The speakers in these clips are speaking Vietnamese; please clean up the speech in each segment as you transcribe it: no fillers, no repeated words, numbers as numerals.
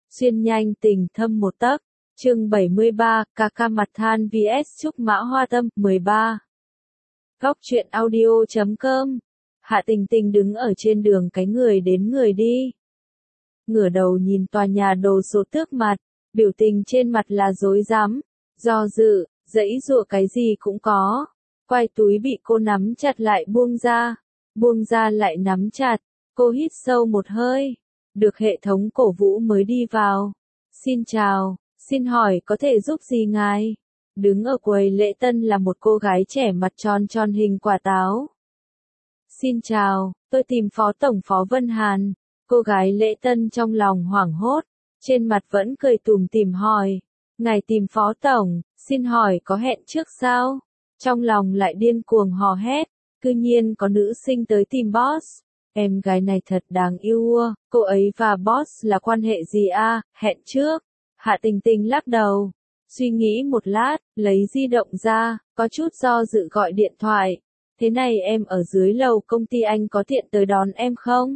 Xuyên nhanh tình thâm một tấc. Chương 73, ca ca mặt than vs Trúc Mã Hoa Tâm, 13. Góc truyện audio.com. Hạ Tình Tình đứng ở trên đường cái người đến người đi. Ngửa đầu nhìn tòa nhà đồ sộ tước mặt, biểu tình trên mặt là rối rắm, do dự, giãy giụa cái gì cũng có. Quai túi bị cô nắm chặt lại buông ra lại nắm chặt, cô hít sâu một hơi, được hệ thống cổ vũ mới đi vào. Xin chào, xin hỏi có thể giúp gì ngài? Đứng ở quầy lễ tân là một cô gái trẻ mặt tròn tròn hình quả táo. Xin chào, tôi tìm Phó Tổng Phó Vân Hàn. Cô gái lễ tân trong lòng hoảng hốt, trên mặt vẫn cười tủm tỉm hỏi. Ngài tìm Phó Tổng, xin hỏi có hẹn trước sao? Trong lòng lại điên cuồng hò hét, cư nhiên có nữ sinh tới tìm boss. Em gái này thật đáng yêu ua, cô ấy và boss là quan hệ gì a? Hẹn trước. Hạ Tình Tình lắc đầu, suy nghĩ một lát, lấy di động ra, có chút do dự gọi điện thoại. Thế này em ở dưới lầu công ty anh có tiện tới đón em không?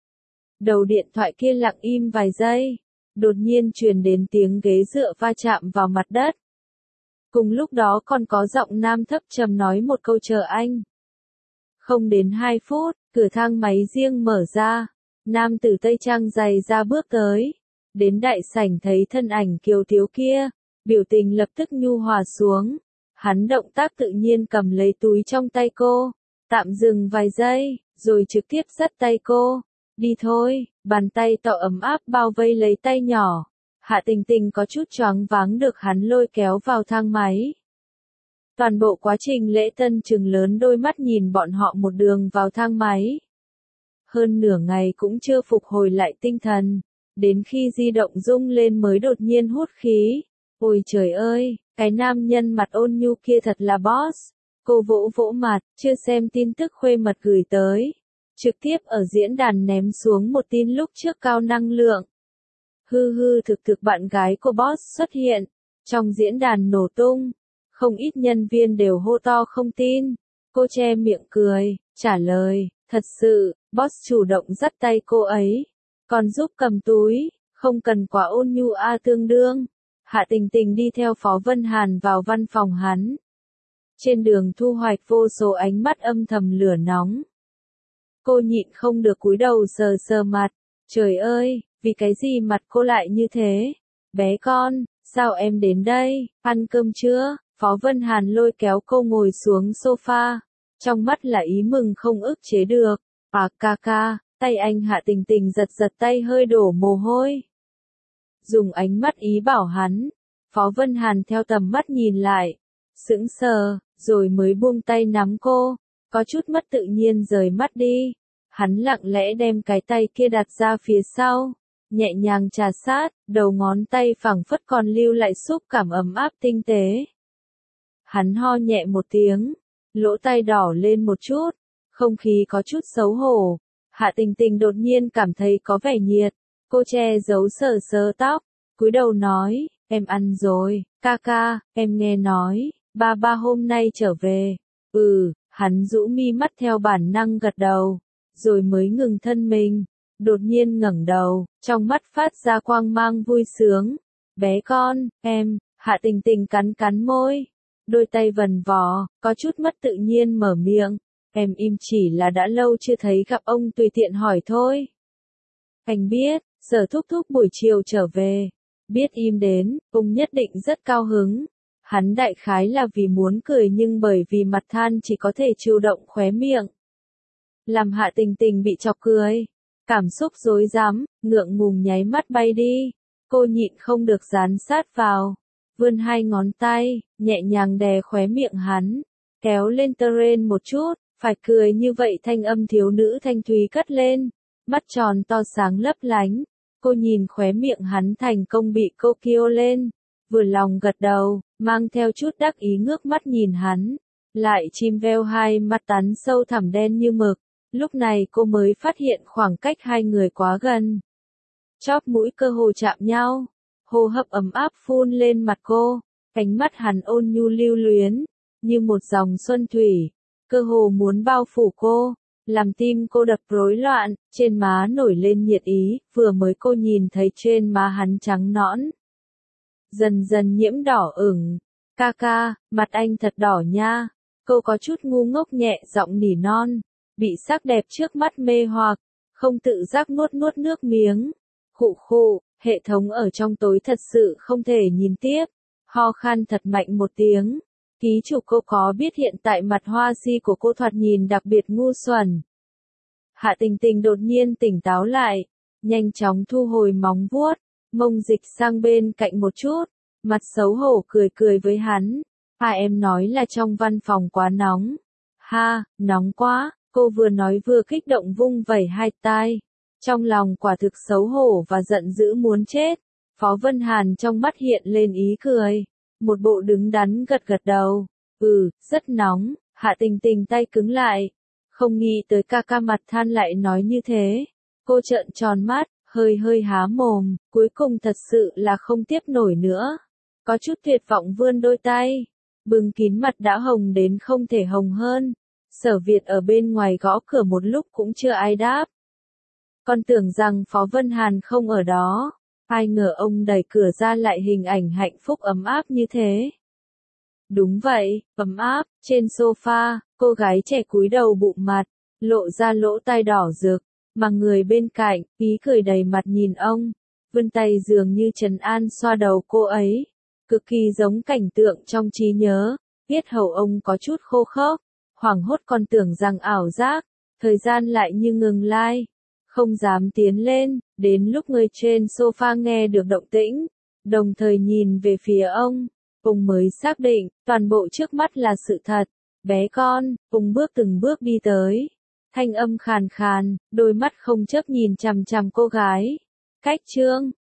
Đầu điện thoại kia lặng im vài giây, đột nhiên truyền đến tiếng ghế dựa va chạm vào mặt đất. Cùng lúc đó còn có giọng nam thấp trầm nói một câu chờ anh. Không đến 2 phút, cửa thang máy riêng mở ra, nam tử tây trang giày da bước tới. Đến đại sảnh thấy thân ảnh kiều thiếu kia, biểu tình lập tức nhu hòa xuống. Hắn động tác tự nhiên cầm lấy túi trong tay cô, tạm dừng vài giây, rồi trực tiếp dắt tay cô. Đi thôi, bàn tay to ấm áp bao vây lấy tay nhỏ. Hạ Tình Tình có chút choáng váng được hắn lôi kéo vào thang máy. Toàn bộ quá trình lễ tân trừng lớn đôi mắt nhìn bọn họ một đường vào thang máy. Hơn nửa ngày cũng chưa phục hồi lại tinh thần. Đến khi di động rung lên mới đột nhiên hút khí. Ôi trời ơi, cái nam nhân mặt ôn nhu kia thật là boss. Cô vỗ vỗ mặt, chưa xem tin tức khuê mật gửi tới. Trực tiếp ở diễn đàn ném xuống một tin lúc trước cao năng lượng. Thực bạn gái của boss xuất hiện. Trong diễn đàn nổ tung, không ít nhân viên đều hô to không tin. Cô che miệng cười, trả lời, thật sự, boss chủ động dắt tay cô ấy. Còn giúp cầm túi, không cần quá ôn nhu tương đương. Hạ Tình Tình đi theo Phó Vân Hàn vào văn phòng hắn. Trên đường thu hoạch vô số ánh mắt âm thầm lửa nóng. Cô nhịn không được cúi đầu sờ sờ mặt. Trời ơi, vì cái gì mặt cô lại như thế? Bé con, sao em đến đây? Ăn cơm chưa? Phó Vân Hàn lôi kéo cô ngồi xuống sofa. Trong mắt là ý mừng không ức chế được. Ca ca. Tay anh Hạ Tình Tình giật tay hơi đổ mồ hôi. Dùng ánh mắt ý bảo hắn. Phó Vân Hàn theo tầm mắt nhìn lại. Sững sờ, rồi mới buông tay nắm cô. Có chút mất tự nhiên rời mắt đi. Hắn lặng lẽ đem cái tay kia đặt ra phía sau. Nhẹ nhàng trà sát, đầu ngón tay phẳng phất còn lưu lại xúc cảm ấm áp tinh tế. Hắn ho nhẹ một tiếng. Lỗ tai đỏ lên một chút. Không khí có chút xấu hổ. Hạ Tình Tình đột nhiên cảm thấy có vẻ nhiệt, cô che giấu sờ tóc, cúi đầu nói, em ăn rồi, ca ca, em nghe nói, ba hôm nay trở về. Hắn rũ mi mắt theo bản năng gật đầu, rồi mới ngừng thân mình, đột nhiên ngẩng đầu, trong mắt phát ra quang mang vui sướng. Bé con, em, Hạ Tình Tình cắn môi, đôi tay vần vò, có chút mất tự nhiên mở miệng. Em im chỉ là đã lâu chưa thấy gặp ông tùy tiện hỏi thôi. Anh biết, Sở thúc thúc buổi chiều trở về. Biết im đến, ông nhất định rất cao hứng. Hắn đại khái là vì muốn cười nhưng bởi vì mặt than chỉ có thể chịu động khóe miệng. Làm Hạ Tình Tình bị chọc cười. Cảm xúc rối rắm, ngượng ngùng nháy mắt bay đi. Cô nhịn không được dán sát vào. Vươn 2 ngón tay, nhẹ nhàng đè khóe miệng hắn. Kéo lên teren một chút. Phải cười như vậy thanh âm thiếu nữ thanh thúy cất lên, mắt tròn to sáng lấp lánh. Cô nhìn khóe miệng hắn thành công bị cô kêu lên, vừa lòng gật đầu, mang theo chút đắc ý ngước mắt nhìn hắn, lại chim veo 2 mắt tắn sâu thẳm đen như mực. Lúc này cô mới phát hiện khoảng cách hai người quá gần. Chóp mũi cơ hồ chạm nhau, hô hấp ấm áp phun lên mặt cô, ánh mắt hắn ôn nhu lưu luyến, như một dòng xuân thủy. Cơ hồ muốn bao phủ cô, làm tim cô đập rối loạn, trên má nổi lên nhiệt ý, vừa mới cô nhìn thấy trên má hắn trắng nõn. Dần dần nhiễm đỏ ửng. Ca ca, mặt anh thật đỏ nha. Cô có chút ngu ngốc nhẹ giọng nỉ non, bị sắc đẹp trước mắt mê hoặc, không tự giác nuốt nuốt nước miếng. Khụ khụ, hệ thống ở trong tối thật sự không thể nhìn tiếp. Ho khan thật mạnh một tiếng. Ký chủ cô có biết hiện tại mặt hoa si của cô thoạt nhìn đặc biệt ngu xuẩn. Hạ Tình Tình đột nhiên tỉnh táo lại, nhanh chóng thu hồi móng vuốt, mông dịch sang bên cạnh một chút, mặt xấu hổ cười cười với hắn. Em nói là trong văn phòng quá nóng. Ha, nóng quá, cô vừa nói vừa kích động vung vẩy hai tay. Trong lòng quả thực xấu hổ và giận dữ muốn chết. Phó Vân Hàn trong mắt hiện lên ý cười. Một bộ đứng đắn gật gật đầu. Rất nóng. Hạ Tình Tình tay cứng lại. Không nghĩ tới ca ca mặt than lại nói như thế. Cô trợn tròn mắt, hơi há mồm, cuối cùng thật sự là không tiếp nổi nữa. Có chút tuyệt vọng vươn đôi tay. Bưng kín mặt đã hồng đến không thể hồng hơn. Sở Việt ở bên ngoài gõ cửa một lúc cũng chưa ai đáp. Con tưởng rằng Phó Vân Hàn không ở đó. Ai ngờ ông đẩy cửa ra lại hình ảnh hạnh phúc ấm áp như thế. Đúng vậy, ấm áp, trên sofa, cô gái trẻ cúi đầu bụng mặt, lộ ra lỗ tai đỏ rực, mà người bên cạnh, ý cười đầy mặt nhìn ông, vươn tay dường như trấn an xoa đầu cô ấy. Cực kỳ giống cảnh tượng trong trí nhớ, yết hầu ông có chút khô khốc, hoảng hốt còn tưởng rằng ảo giác, thời gian lại như ngừng lai, không dám tiến lên, đến lúc người trên sofa nghe được động tĩnh, đồng thời nhìn về phía ông mới xác định, toàn bộ trước mắt là sự thật, bé con, ông từng bước đi tới, thanh âm khàn khàn, đôi mắt không chớp nhìn chằm chằm cô gái, cách chương